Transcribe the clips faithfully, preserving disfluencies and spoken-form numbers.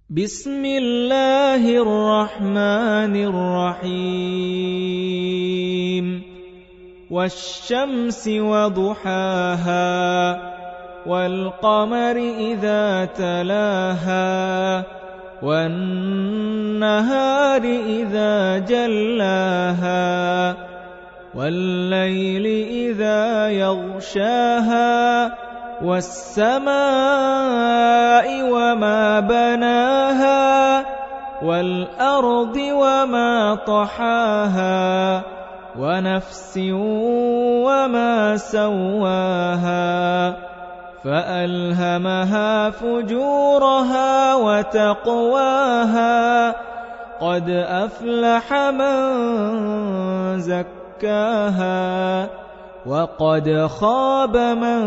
بسم الله الرحمن الرحيم والشمس وضحاها والقمر إذا تلاها والنهار إذا جلاها والليل إذا يغشاها والسماء وما بناها والأرض وما طحاها ونفس وما سواها فألهمها فجورها وتقواها قد أفلح من زكاها وقد خاب من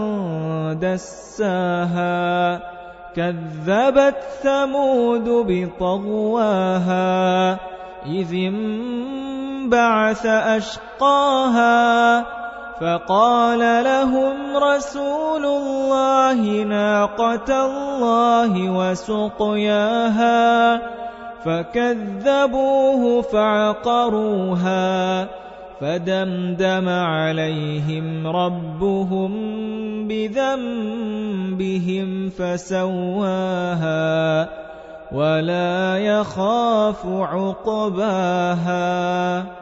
دساها كذبت ثمود بطغواها إذ انبعث أشقاها فقال لهم رسول الله ناقة الله وسقياها فكذبوه فعقروها فدمدم عليهم ربهم بذنبهم فسواها ولا يخاف عقباها.